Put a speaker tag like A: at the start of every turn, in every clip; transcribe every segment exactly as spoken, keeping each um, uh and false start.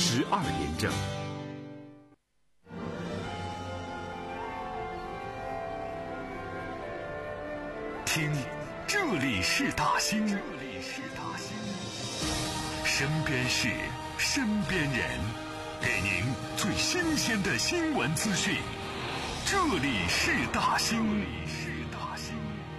A: 十二点整。听，这里是大兴，这里是大兴，身边事，身边人，给您最新鲜的新闻资讯。这里是大兴，这里是大兴。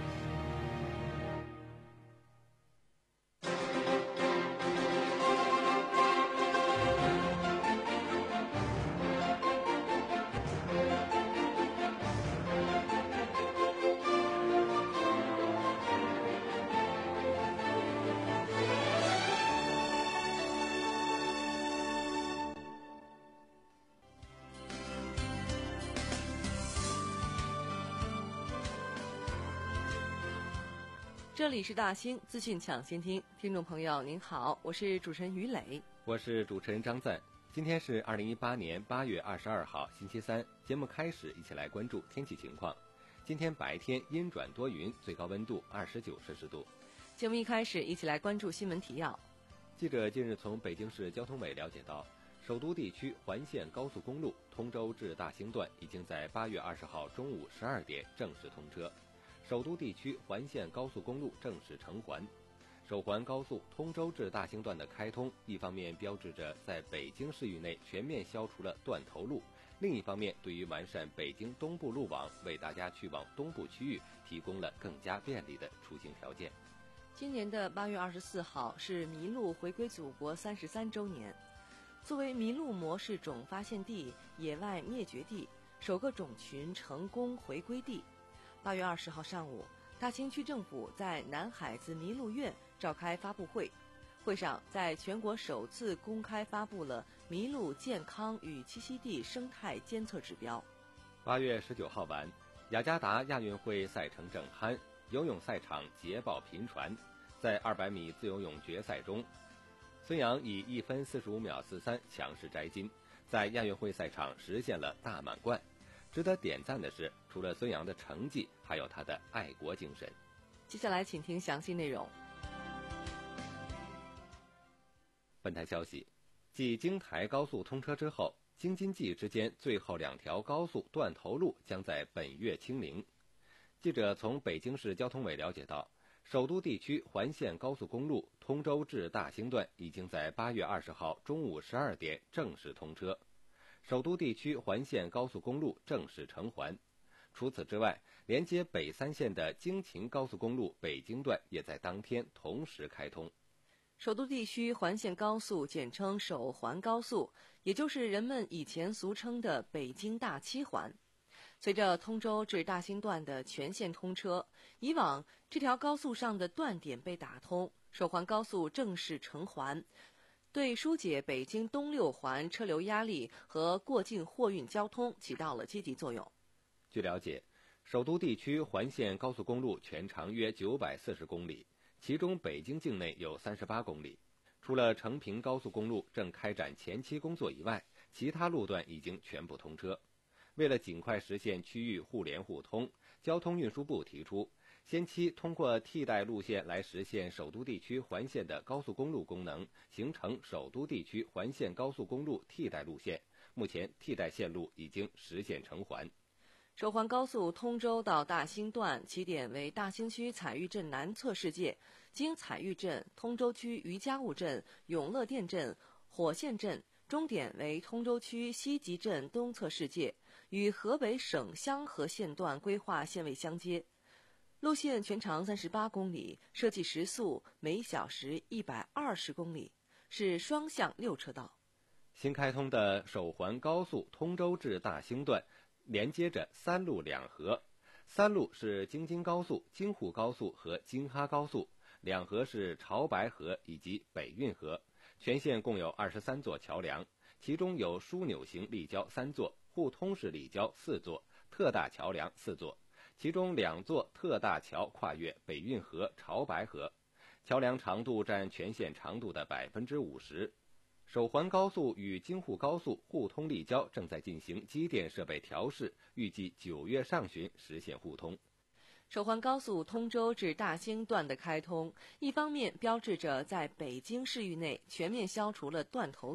B: 这里是大兴资讯抢先听，听众朋友您好，我是主持人于磊，
C: 我是主持人张赞。今天是二零一八年八月二十二号星期三，节目开始一起来关注天气情况。今天白天阴转多云，最高温度二十九摄氏度。
B: 节目一开始一起来关注新闻提要。
C: 记者近日从北京市交通委了解到，首都地区环线高速公路通州至大兴段已经在八月二十号中午十二点正式通车。首都地区环线高速公路正式成环，首环高速通州至大兴段的开通，一方面标志着在北京市域内全面消除了断头路，另一方面对于完善北京东部路网，为大家去往东部区域提供了更加便利的出行条件。
B: 今年的八月二十四号是麋鹿回归祖国三十三周年，作为麋鹿模式种发现地、野外灭绝地，首个种群成功回归地。八月二十号上午，大兴区政府在南海子麋鹿苑召开发布会，会上在全国首次公开发布了麋鹿健康与栖息地生态监测指标。
C: 八月十九号晚，雅加达亚运会赛程正酣，游泳赛场捷报频传。在二百米自由泳决赛中，孙杨以一分四十五秒四三强势摘金，在亚运会赛场实现了大满贯。值得点赞的是，除了孙杨的成绩，还有他的爱国精神。
B: 接下来请听详细内容。
C: 本台消息，继京台高速通车之后，京津冀之间最后两条高速断头路将在本月清零。记者从北京市交通委了解到，首都地区环线高速公路通州至大兴段已经在八月二十号中午十二点正式通车。首都地区环线高速公路正式成环。除此之外，连接北三县的京秦高速公路北京段也在当天同时开通。
B: 首都地区环线高速简称首环高速，也就是人们以前俗称的北京大七环。随着通州至大兴段的全线通车，以往这条高速上的断点被打通，首环高速正式成环，对疏解北京东六环车流压力和过境货运交通起到了积极作用。
C: 据了解，首都地区环线高速公路全长约九百四十公里，其中北京境内有三十八公里。除了成平高速公路正开展前期工作以外，其他路段已经全部通车。为了尽快实现区域互联互通，交通运输部提出，先期通过替代路线来实现首都地区环线的高速公路功能，形成首都地区环线高速公路替代路线。目前替代线路已经实现成环。
B: 首环高速通州到大兴段起点为大兴区彩玉镇南侧世界，经彩玉镇、通州区余家务镇、永乐店镇、火线镇，终点为通州区西集镇东侧世界，与河北省香河线段规划线位相接。路线全长三十八公里，设计时速每小时一百二十公里，是双向六车道。
C: 新开通的首环高速通州至大兴段连接着三路两河，三路是京津高速、京沪高速和京哈高速，两河是潮白河以及北运河。全线共有二十三座桥梁，其中有枢纽型立交三座，互通式立交四座，特大桥梁四座，其中两座特大桥跨越北运河、潮白河，桥梁长度占全线长度的百分之五十。首环高速与京沪高速互通立交正在进行机电设备调试，预计九月上旬实现互通。
B: 首环高速通州至大兴段的开通，一方面标志着在北京市域内全面消除了断头路，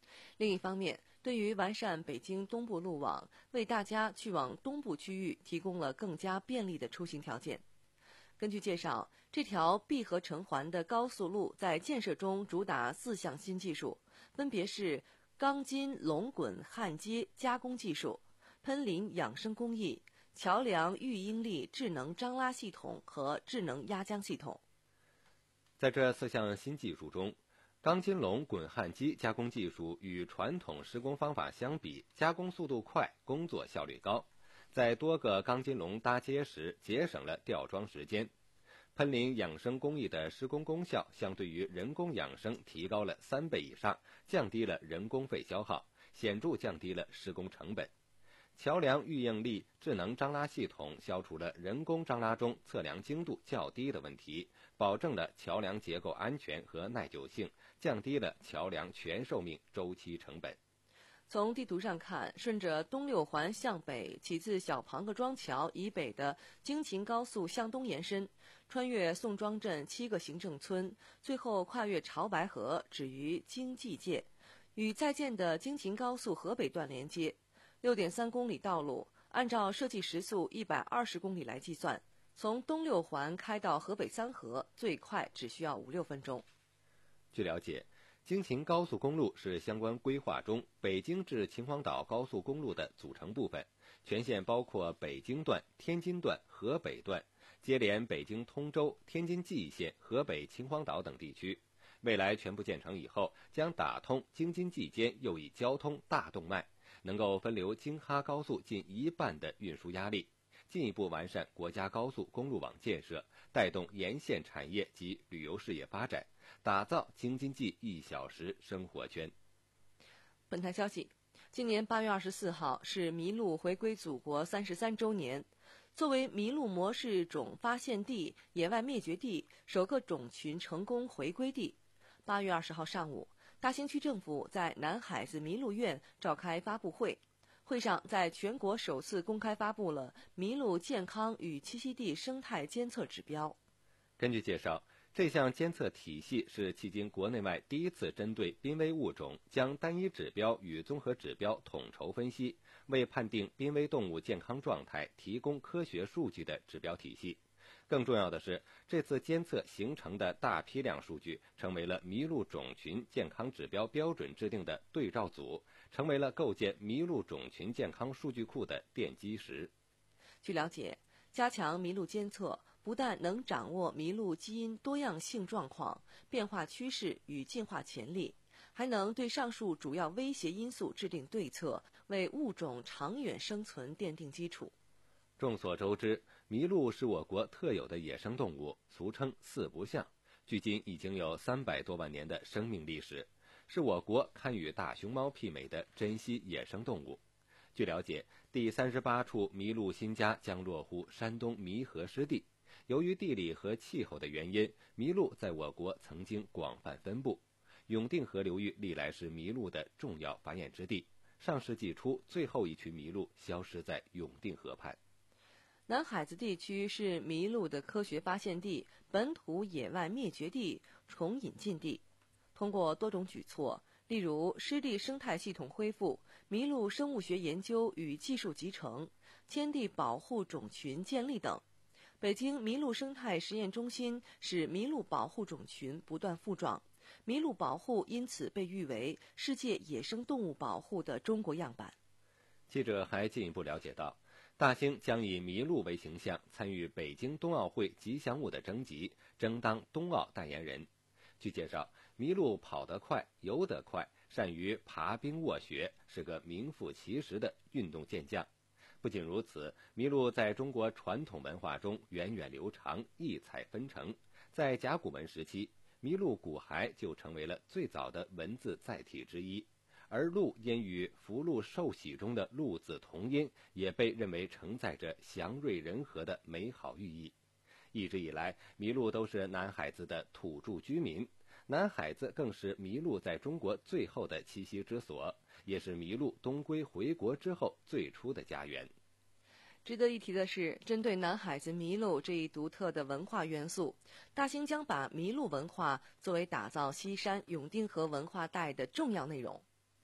B: 另一方面，对于完善北京东部路网，为大家去往东部区域提供了更加便利的出行条件。根据介绍，这条闭合成环的高速路在建设中主打四项新技术，分别是钢筋龙滚焊接加工技术、喷淋养生工艺、桥梁预应力智能张拉系统和智能压浆系统。
C: 在这四项新技术中，钢筋龙滚焊机加工技术与传统施工方法相比，加工速度快，工作效率高，在多个钢筋龙搭接时节省了吊装时间。喷淋养生工艺的施工功效相对于人工养生提高了三倍以上，降低了人工费消耗，显著降低了施工成本。桥梁预应力智能张拉系统消除了人工张拉中测量精度较低的问题，保证了桥梁结构安全和耐久性，降低了桥梁全寿命周期成本。
B: 从地图上看，顺着东六环向北，起自小庞各庄桥以北的京秦高速向东延伸，穿越宋庄镇七个行政村，最后跨越潮白河，止于京蓟界，与在建的京秦高速河北段连接。六点三公里道路，按照设计时速一百二十公里来计算，从东六环开到河北三河，最快只需要五六分钟。
C: 据了解，京秦高速公路是相关规划中北京至秦皇岛高速公路的组成部分，全线包括北京段、天津段、河北段，接连北京通州、天津蓟县、河北秦皇岛等地区。未来全部建成以后，将打通京津冀间又一交通大动脉，能够分流京哈高速近一半的运输压力，进一步完善国家高速公路网建设，带动沿线产业及旅游事业发展，打造京津冀一小时生活圈。
B: 本台消息，今年八月二十四号是麋鹿回归祖国三十三周年。作为麋鹿模式种发现地、野外灭绝地、首个种群成功回归地，八月二十号上午，大兴区政府在南海子麋鹿院召开发布会，会上在全国首次公开发布了麋鹿健康与栖息地生态监测指标。
C: 根据介绍，这项监测体系是迄今国内外第一次针对濒危物种将单一指标与综合指标统筹分析，为判定濒危动物健康状态提供科学数据的指标体系。更重要的是，这次监测形成的大批量数据成为了麋鹿种群健康指标标准制定的对照组，成为了构建麋鹿种群健康数据库的奠基石。
B: 据了解，加强麋鹿监测不但能掌握麋鹿基因多样性状况、变化趋势与进化潜力，还能对上述主要威胁因素制定对策，为物种长远生存奠定基础。
C: 众所周知，麋鹿是我国特有的野生动物，俗称四不像，距今已经有三百多万年的生命历史，是我国堪与大熊猫媲美的珍稀野生动物。据了解，第三十八处麋鹿新家将落户山东弥河湿地。由于地理和气候的原因，麋鹿在我国曾经广泛分布。永定河流域历来是麋鹿的重要繁衍之地。上世纪初，最后一群麋鹿消失在永定河畔。
B: 南海子地区是麋鹿的科学发现地、本土野外灭绝地、重引进地。通过多种举措，例如湿地生态系统恢复、麋鹿生物学研究与技术集成、迁地保护种群建立等，北京麋鹿生态实验中心使麋鹿保护种群不断复壮，麋鹿保护因此被誉为世界野生动物保护的中国样板。
C: 记者还进一步了解到，大兴将以麋鹿为形象参与北京冬奥会吉祥物的征集，争当冬奥代言人。据介绍，麋鹿跑得快，游得快，善于爬冰卧雪，是个名副其实的运动健将。不仅如此，麋鹿在中国传统文化中源远流长，异彩纷呈。在甲骨文时期，麋鹿骨骸就成为了最早的文字载体之一。而鹿因与福禄寿喜中的鹿字同音，也被认为承载着祥瑞人和的美好寓意。一直以来，麋鹿都是南海子的土著居民，南海子更是麋鹿在中国最后的栖息之所，也是麋鹿东归回国之后最初的家园。
B: 值得一提的是，针对南海子麋鹿这一独特的文化元素，大兴将把麋鹿文化作为打造西山永定河文化带的重要内容。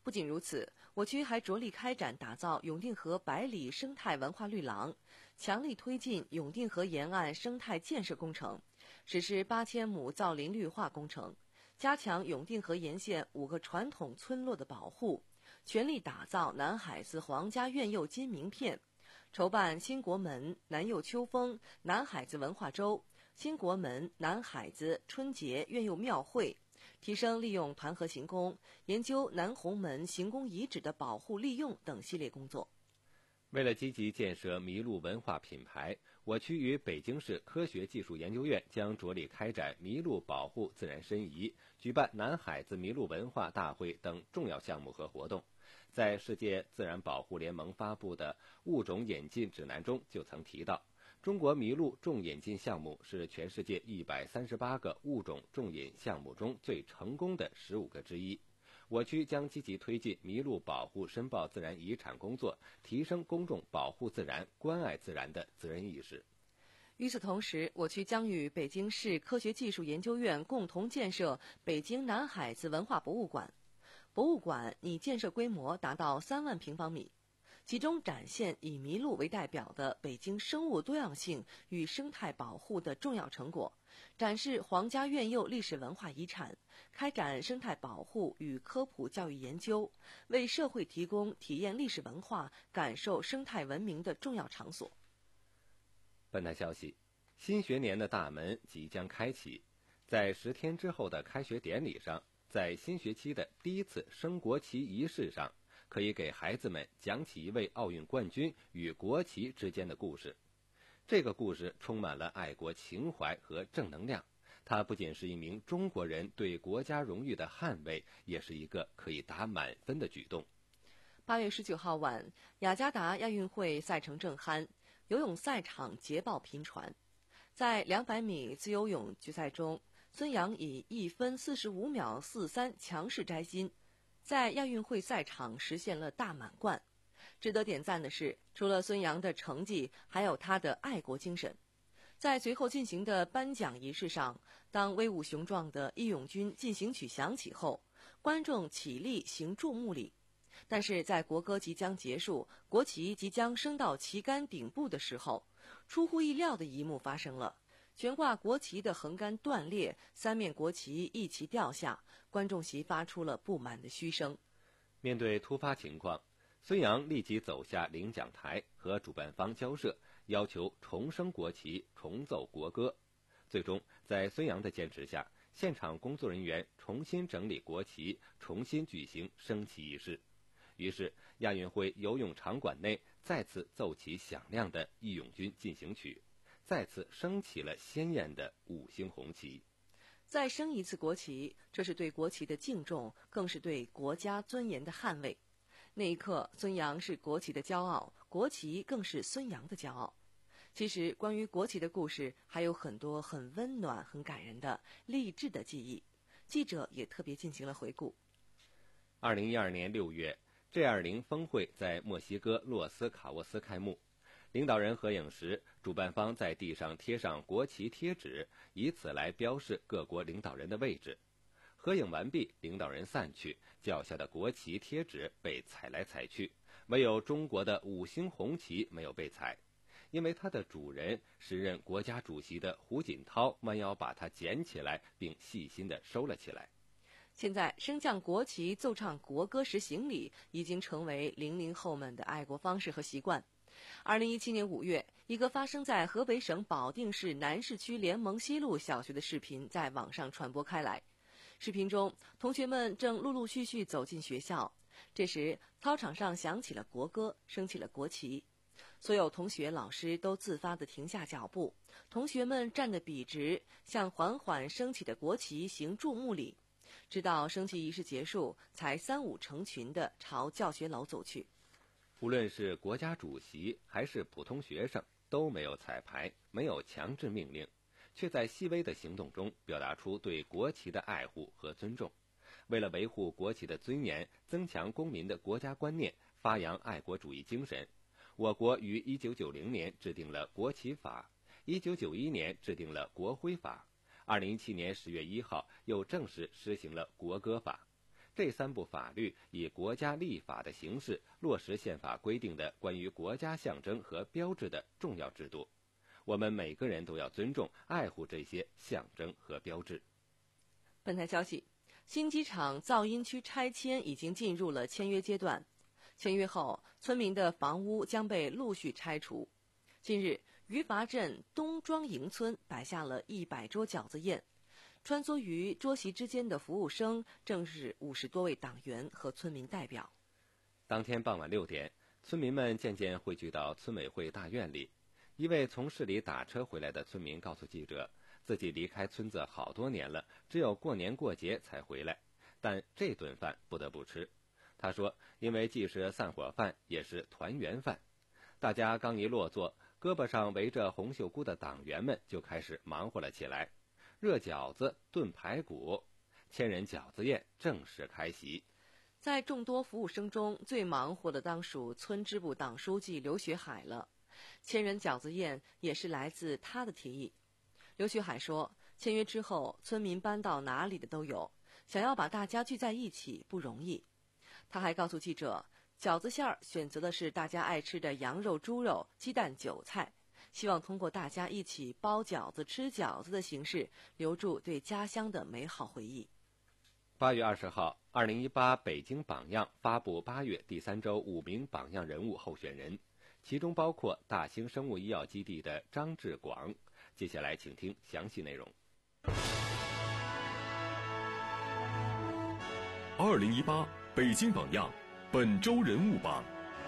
B: 不仅如此，我区还着力开展打造永定河百里生态文化绿廊，强力推进永定河沿岸生态建设工程，实施八千亩造林绿化工程，加强永定河沿线五个传统村落的保护，全力打造南海子皇家苑佑金名片，筹办新国门、南佑秋风、南海子文化周、新国门、南海子春节苑佑庙会，提升利用团河行宫，研究南红门行宫遗址的保护利用等系列工作。
C: 为了积极建设麋鹿文化品牌，我区与北京市科学技术研究院将着力开展麋鹿保护自然申遗，举办南海子麋鹿文化大会等重要项目和活动。在世界自然保护联盟发布的物种演进指南中就曾提到，中国麋鹿重演进项目是全世界一百三十八个物种重演项目中最成功的十五个之一。我区将积极推进麋鹿保护申报自然遗产工作，提升公众保护自然、关爱自然的责任意识。
B: 与此同时，我区将与北京市科学技术研究院共同建设北京南海子文化博物馆。博物馆拟建设规模达到三万平方米，其中展现以麋鹿为代表的北京生物多样性与生态保护的重要成果，展示皇家苑佑历史文化遗产，开展生态保护与科普教育研究，为社会提供体验历史文化、感受生态文明的重要场所。
C: 本台消息，新学年的大门即将开启，在十天之后的开学典礼上，在新学期的第一次升国旗仪式上，可以给孩子们讲起一位奥运冠军与国旗之间的故事。这个故事充满了爱国情怀和正能量，它不仅是一名中国人对国家荣誉的捍卫，也是一个可以打满分的举动。
B: 八月十九号晚，雅加达亚运会赛程正酣，游泳赛场捷报频传。在两百米自由泳决赛中，孙杨以一分四十五秒四三强势摘金，在亚运会赛场实现了大满贯。值得点赞的是，除了孙杨的成绩，还有他的爱国精神。在随后进行的颁奖仪式上，当威武雄壮的义勇军进行曲响起后，观众起立行注目礼。但是在国歌即将结束，国旗即将升到旗杆顶部的时候，出乎意料的一幕发生了。悬挂国旗的横杆断裂，三面国旗一齐掉下，观众席发出了不满的嘘声。
C: 面对突发情况，孙杨立即走下领奖台和主办方交涉，要求重升国旗、重奏国歌。最终，在孙杨的坚持下，现场工作人员重新整理国旗，重新举行升旗仪式。于是，亚运会游泳场馆内再次奏起响亮的《义勇军进行曲》，再次升起了鲜艳的五星红旗。
B: 再升一次国旗，这是对国旗的敬重，更是对国家尊严的捍卫。那一刻，孙杨是国旗的骄傲，国旗更是孙杨的骄傲。其实，关于国旗的故事还有很多很温暖、很感人的励志的记忆。记者也特别进行了回顾。
C: 二零一二年六月，G 二十 峰会在墨西哥洛斯卡沃斯开幕。领导人合影时，主办方在地上贴上国旗贴纸，以此来标示各国领导人的位置。合影完毕，领导人散去，脚下的国旗贴纸被踩来踩去，唯有中国的五星红旗没有被踩，因为它的主人时任国家主席的胡锦涛弯腰把它捡起来，并细心地收了起来。
B: 现在升降国旗、奏唱国歌时行礼已经成为零零后们的爱国方式和习惯。二零一七年五月，一个发生在河北省保定市南市区联盟西路小学的视频在网上传播开来。视频中，同学们正陆陆续续走进学校，这时操场上响起了国歌，升起了国旗。所有同学、老师都自发地停下脚步，同学们站得笔直，向缓缓升起的国旗行注目礼。直到升旗仪式结束，才三五成群地朝教学楼走去。
C: 无论是国家主席还是普通学生，都没有彩排，没有强制命令，却在细微的行动中表达出对国旗的爱护和尊重。为了维护国旗的尊严，增强公民的国家观念，发扬爱国主义精神，我国于一九九零年制定了国旗法，一九九一年制定了国徽法，二零一七年十月一号又正式施行了国歌法。 这三部法律以国家立法的形式落实宪法规定的关于国家象征和标志的重要制度。我们每个人都要尊重、爱护这些象征和标志。
B: 本台消息，新机场噪音区拆迁已经进入了签约阶段。签约后，村民的房屋将被陆续拆除。近日，余阀镇东庄营村摆下了一百桌饺子宴，穿梭于桌席之间的服务生正是五十多位党员和村民代表。
C: 当天傍晚六点，村民们渐渐汇聚到村委会大院里。一位从市里打车回来的村民告诉记者，自己离开村子好多年了，只有过年过节才回来，但这顿饭不得不吃。他说，因为既是散伙饭，也是团圆饭。大家刚一落座，胳膊上围着红袖箍的党员们就开始忙活了起来，热饺子、炖排骨，千人饺子宴正式开席。
B: 在众多服务生中，最忙活的当属村支部党书记刘学海了。千人饺子宴也是来自他的提议。刘学海说，签约之后，村民搬到哪里的都有，想要把大家聚在一起不容易。他还告诉记者，饺子馅儿选择的是大家爱吃的羊肉、猪肉、鸡蛋、韭菜，希望通过大家一起包饺子、吃饺子的形式，留住对家乡的美好回忆。
C: 八月二十号，二零一八北京榜样发布八月第三周五名榜样人物候选人，其中包括大兴生物医药基地的张志广。接下来请听详细内容。
A: 二零一八北京榜样本周人物榜。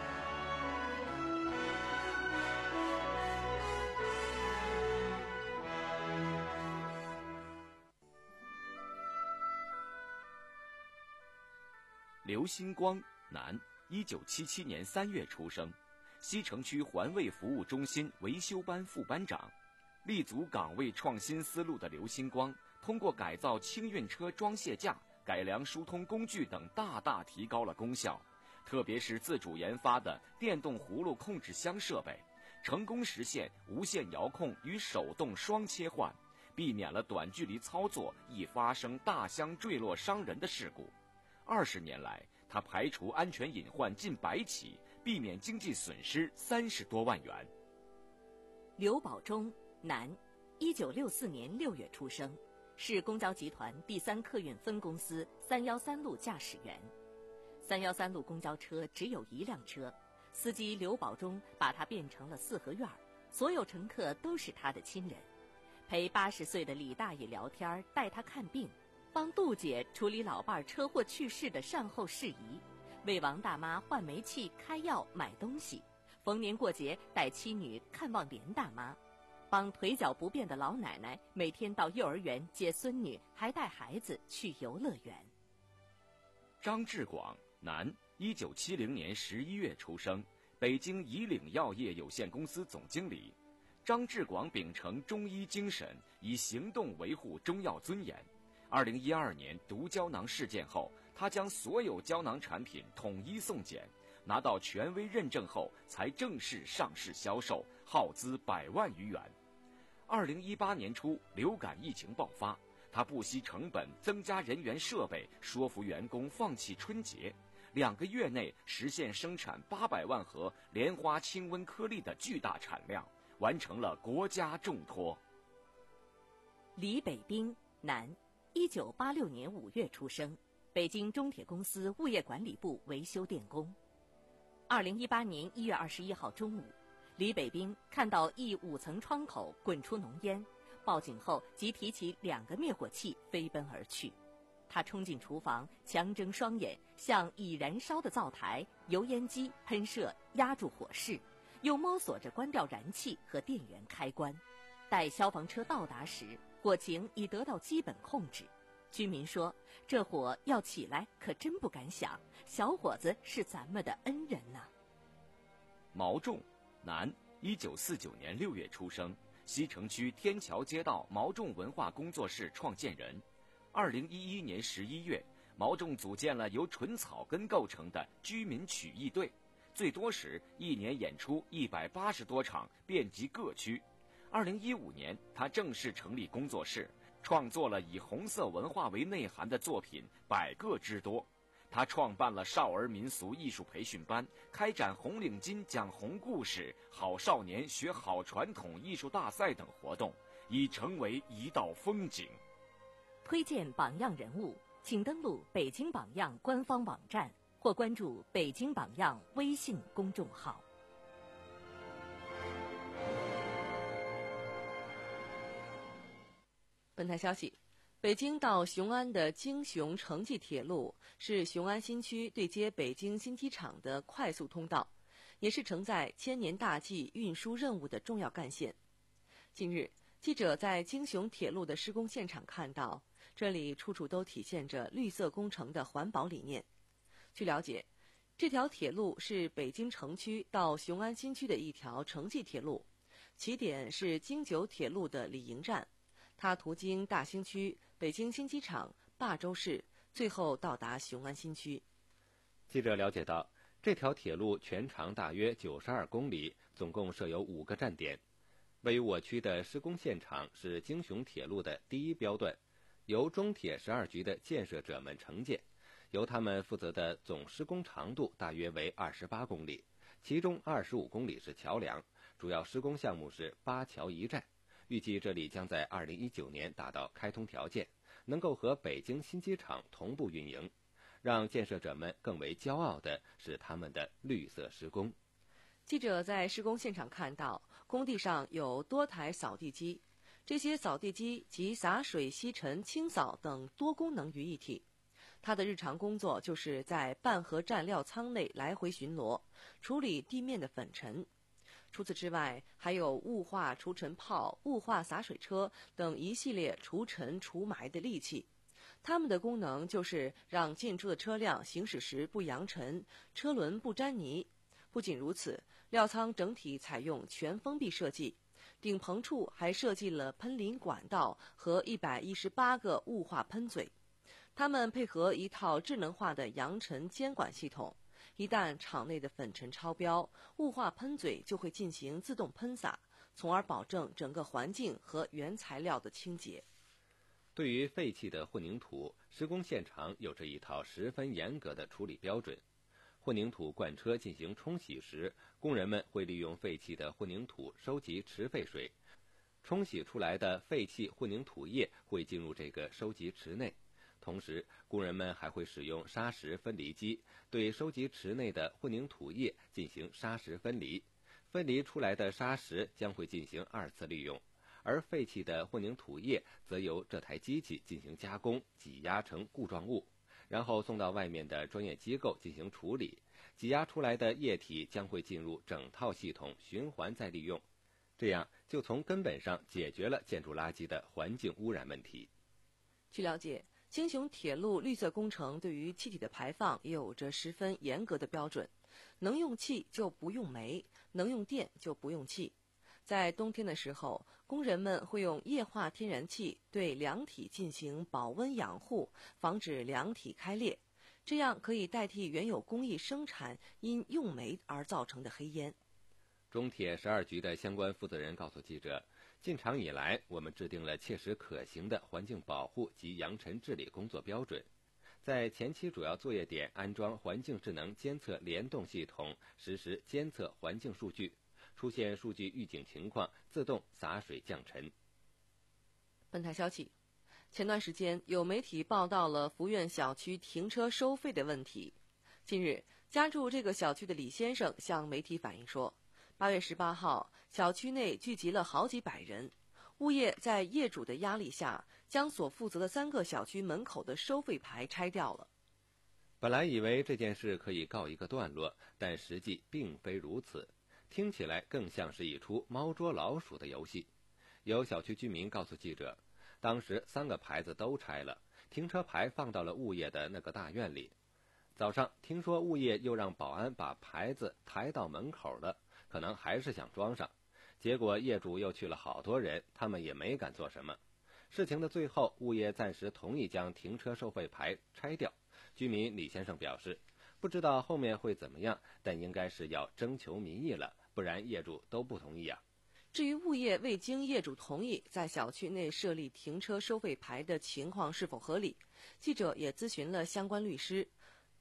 D: 刘新光，男，一九七七年三月出生，西城区环卫服务中心维修班副班长。立足岗位创新思路的刘新光，通过改造轻运车装卸架、改良疏通工具等，大大提高了功效。特别是自主研发的电动葫芦控制箱设备，成功实现无线遥控与手动双切换，避免了短距离操作易发生大箱坠落伤人的事故。二十年来，他排除安全隐患近百起，避免经济损失三十多万元。
E: 刘保忠，男，一九六四年六月出生，是公交集团第三客运分公司三幺三路驾驶员。三幺三路公交车只有一辆车，司机刘保忠把它变成了四合院，所有乘客都是他的亲人，陪八十岁的李大爷聊天，带他看病，帮杜姐处理老伴车祸去世的善后事宜，为王大妈换煤气、开药、买东西，逢年过节带妻女看望连大妈，帮腿脚不便的老奶奶每天到幼儿园接孙女，还带孩子去游乐园。
D: 张志广，男，一九七零年十一月出生，北京以岭药业有限公司总经理。张志广秉承中医精神，以行动维护中药尊严。二零一二年毒胶囊事件后，他将所有胶囊产品统一送检，拿到权威认证后才正式上市销售，耗资百万余元。二零一八年初，流感疫情爆发，他不惜成本增加人员设备，说服员工放弃春节，两个月内实现生产八百万盒莲花清瘟颗粒的巨大产量，完成了国家重托。
E: 李北冰，男，一九八六年五月出生，北京中铁公司物业管理部维修电工。二零一八年一月二十一号中午，李北冰看到一五层窗口滚出浓烟，报警后即提起两个灭火器飞奔而去。他冲进厨房，强睁双眼，向已燃烧的灶台、油烟机喷射，压住火势，又摸索着关掉燃气和电源开关。待消防车到达时，火情已得到基本控制。居民说，这火要起来可真不敢想，小伙子是咱们的恩人呐。
D: 毛仲，男，一九四九年六月出生，西城区天桥街道毛仲文化工作室创建人。二零一一年十一月，毛仲组建了由纯草根构成的居民曲艺队，最多时一年演出一百八十多场，遍及各区。二零一五年，他正式成立工作室，创作了以红色文化为内涵的作品百个之多。 他创办了少儿民俗艺术培训班，开展红领巾讲红故事、好少年学好传统艺术大赛等活动，已成为一道风景。
E: 推荐榜样人物，请登录北京榜样官方网站或关注北京榜样微信公众号。
B: 本台消息，北京到雄安的京雄城际铁路是雄安新区对接北京新机场的快速通道，也是承载千年大计运输任务的重要干线。近日，记者在京雄铁路的施工现场看到，这里处处都体现着绿色工程的环保理念。据了解，这条铁路是北京城区到雄安新区的一条城际铁路，起点是京九铁路的李营站，它途经大兴区、北京新机场、霸州市，最后到达雄安新区。
C: 记者了解到，这条铁路全长大约九十二公里，总共设有五个站点。位于我区的施工现场是京雄铁路的第一标段，由中铁十二局的建设者们承建，由他们负责的总施工长度大约为二十八公里，其中二十五公里是桥梁，主要施工项目是八桥一站。预计这里将在二零一九年达到开通条件，能够和北京新机场同步运营。让建设者们更为骄傲的是他们的绿色施工。
B: 记者在施工现场看到，工地上有多台扫地机，这些扫地机集洒水、吸尘、清扫等多功能于一体。它的日常工作就是在半河站料仓内来回巡逻，处理地面的粉尘。除此之外，还有雾化除尘炮、雾化洒水车等一系列除尘除霾的利器。它们的功能就是让进出的车辆行驶时不扬尘，车轮不沾泥。不仅如此，料仓整体采用全封闭设计，顶棚处还设计了喷淋管道和一百一十八个雾化喷嘴。它们配合一套智能化的扬尘监管系统，一旦场内的粉尘超标，雾化喷嘴就会进行自动喷洒，从而保证整个环境和原材料的清洁。
C: 对于废弃的混凝土，施工现场有着一套十分严格的处理标准。混凝土罐车进行冲洗时，工人们会利用废弃的混凝土收集池废水，冲洗出来的废弃混凝土液会进入这个收集池内。同时，工人们还会使用砂石分离机对收集池内的混凝土液进行砂石分离，分离出来的砂石将会进行二次利用，而废弃的混凝土液则由这台机器进行加工，挤压成固状物，然后送到外面的专业机构进行处理。挤压出来的液体将会进入整套系统循环再利用，这样就从根本上解决了建筑垃圾的环境污染问题。
B: 据了解，京雄铁路绿色工程对于气体的排放也有着十分严格的标准，能用气就不用煤，能用电就不用气。在冬天的时候，工人们会用液化天然气对梁体进行保温养护，防止梁体开裂，这样可以代替原有工艺生产因用煤而造成的黑烟。
C: 中铁十二局的相关负责人告诉记者，进场以来，我们制定了切实可行的环境保护及扬尘治理工作标准，在前期主要作业点安装环境智能监测联动系统，实时监测环境数据，出现数据预警情况，自动洒水降尘。
B: 本台消息，前段时间有媒体报道了福苑小区停车收费的问题。近日，家住这个小区的李先生向媒体反映说，八月十八号，小区内聚集了好几百人，物业在业主的压力下，将所负责的三个小区门口的收费牌拆掉了。
C: 本来以为这件事可以告一个段落，但实际并非如此，听起来更像是一出猫捉老鼠的游戏。有小区居民告诉记者，当时三个牌子都拆了，停车牌放到了物业的那个大院里。早上听说物业又让保安把牌子抬到门口了，可能还是想装上。结果业主又去了好多人，他们也没敢做什么。事情的最后，物业暂时同意将停车收费牌拆掉。居民李先生表示，不知道后面会怎么样，但应该是要征求民意了，不然业主都不同意啊。
B: 至于物业未经业主同意在小区内设立停车收费牌的情况是否合理，记者也咨询了相关律师。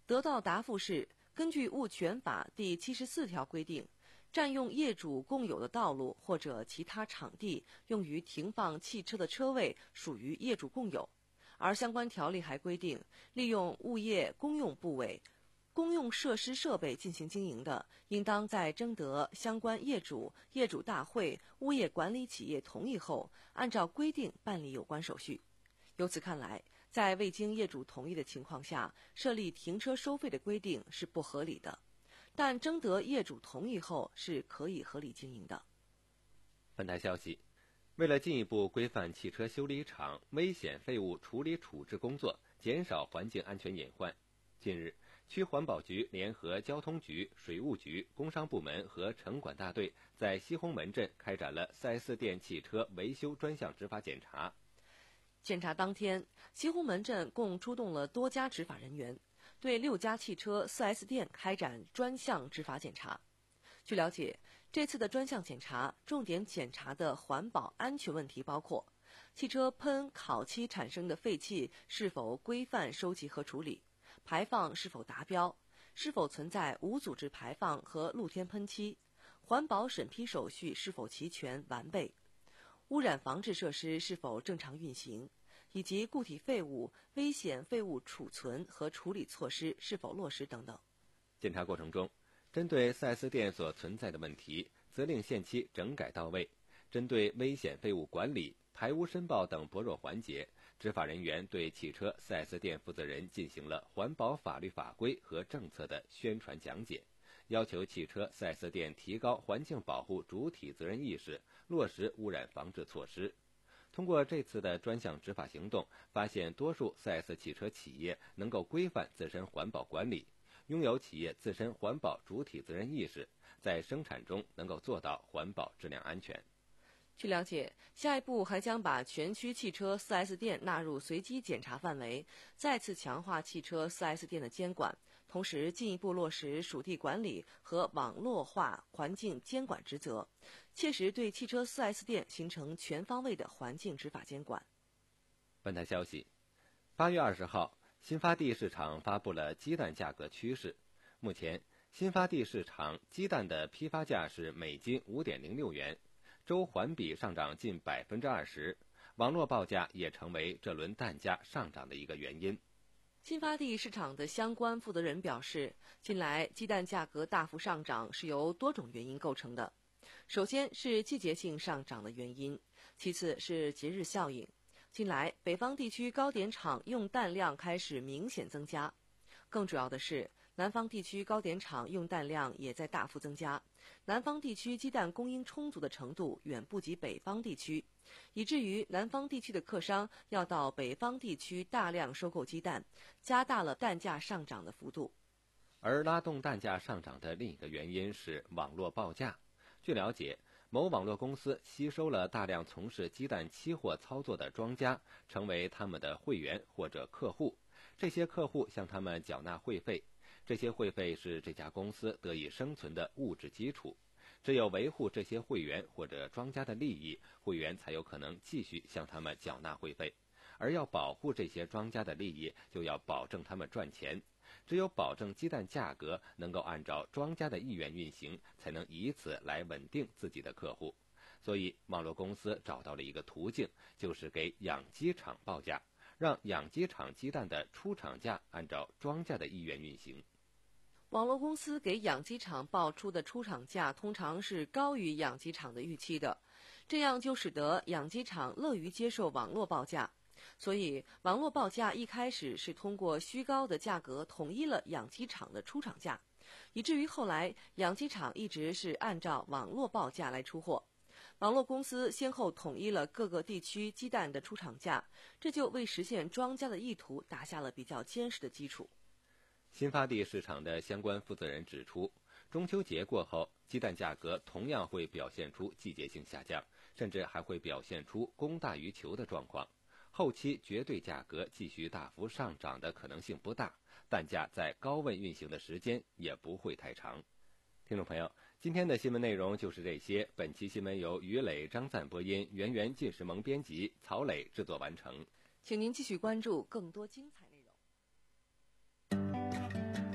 B: 得到答复是，根据物权法第七十四条规定，占用业主共有的道路或者其他场地用于停放汽车的车位属于业主共有。而相关条例还规定，利用物业公用部位、公用设施设备进行经营的，应当在征得相关业主、业主大会、物业管理企业同意后，按照规定办理有关手续。由此看来，在未经业主同意的情况下，设立停车收费的规定是不合理的，但征得业主同意后是可以合理经营的。
C: 本台消息，为了进一步规范汽车修理厂危险废物处理处置工作，减少环境安全隐患，近日，区环保局联合交通局、水务局、工商部门和城管大队在西红门镇开展了 四 S 店汽车维修专项执法检查。
B: 检查当天，西红门镇共出动了多家执法人员，对六家汽车 四 S 店开展专项执法检查。据了解，这次的专项检查重点检查的环保安全问题包括汽车喷烤漆产生的废气是否规范收集和处理，排放是否达标，是否存在无组织排放和露天喷漆，环保审批手续是否齐全完备，污染防治设施是否正常运行，以及固体废物、危险废物储存和处理措施是否落实等等。
C: 检查过程中，针对 四 S 店所存在的问题，责令限期整改到位。针对危险废物管理、排污申报等薄弱环节，执法人员对汽车 四 S 店负责人进行了环保法律法规和政策的宣传讲解，要求汽车 四 S 店提高环境保护主体责任意识，落实污染防治措施。通过这次的专项执法行动，发现多数 四 S 汽车企业能够规范自身环保管理，拥有企业自身环保主体责任意识，在生产中能够做到环保质量安全。
B: 据了解，下一步还将把全区汽车 四 S 店纳入随机检查范围，再次强化汽车 四 S 店的监管，同时进一步落实属地管理和网络化环境监管职责，切实对汽车 四 S 店形成全方位的环境执法监管。
C: 本台消息，八月二十号，新发地市场发布了鸡蛋价格趋势。目前，新发地市场鸡蛋的批发价是每斤 五点零六元，周环比上涨近 百分之二十， 网络报价也成为这轮蛋价上涨的一个原因。
B: 新发地市场的相关负责人表示，近来鸡蛋价格大幅上涨是由多种原因构成的，首先是季节性上涨的原因，其次是节日效应。近来北方地区糕点厂用蛋量开始明显增加，更主要的是南方地区糕点厂用蛋量也在大幅增加，南方地区鸡蛋供应充足的程度远不及北方地区，以至于南方地区的客商要到北方地区大量收购鸡蛋，加大了蛋价上涨的幅度。
C: 而拉动蛋价上涨的另一个原因是网络报价。据了解，某网络公司吸收了大量从事鸡蛋期货操作的庄家，成为他们的会员或者客户。这些客户向他们缴纳会费，这些会费是这家公司得以生存的物质基础。只有维护这些会员或者庄家的利益，会员才有可能继续向他们缴纳会费。而要保护这些庄家的利益，就要保证他们赚钱。只有保证鸡蛋价格能够按照庄家的意愿运行，才能以此来稳定自己的客户。所以网络公司找到了一个途径，就是给养鸡场报价，让养鸡场鸡蛋的出厂价按照庄家的意愿运行。
B: 网络公司给养鸡场报出的出厂价通常是高于养鸡场的预期的，这样就使得养鸡场乐于接受网络报价。所以网络报价一开始是通过虚高的价格统一了养鸡场的出厂价，以至于后来养鸡场一直是按照网络报价来出货。网络公司先后统一了各个地区鸡蛋的出厂价，这就为实现庄家的意图打下了比较坚实的基础。
C: 新发地市场的相关负责人指出，中秋节过后，鸡蛋价格同样会表现出季节性下降，甚至还会表现出供大于求的状况。后期绝对价格继续大幅上涨的可能性不大，蛋价在高温运行的时间也不会太长。听众朋友，今天的新闻内容就是这些。本期新闻由于磊、张赞播音，圆圆、晋时萌编辑，曹磊制作完成。
B: 请您继续关注更多精彩内容。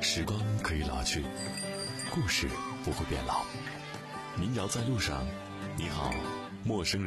F: 时光可以老去，故事不会变老。民谣在路上，你好，陌生人。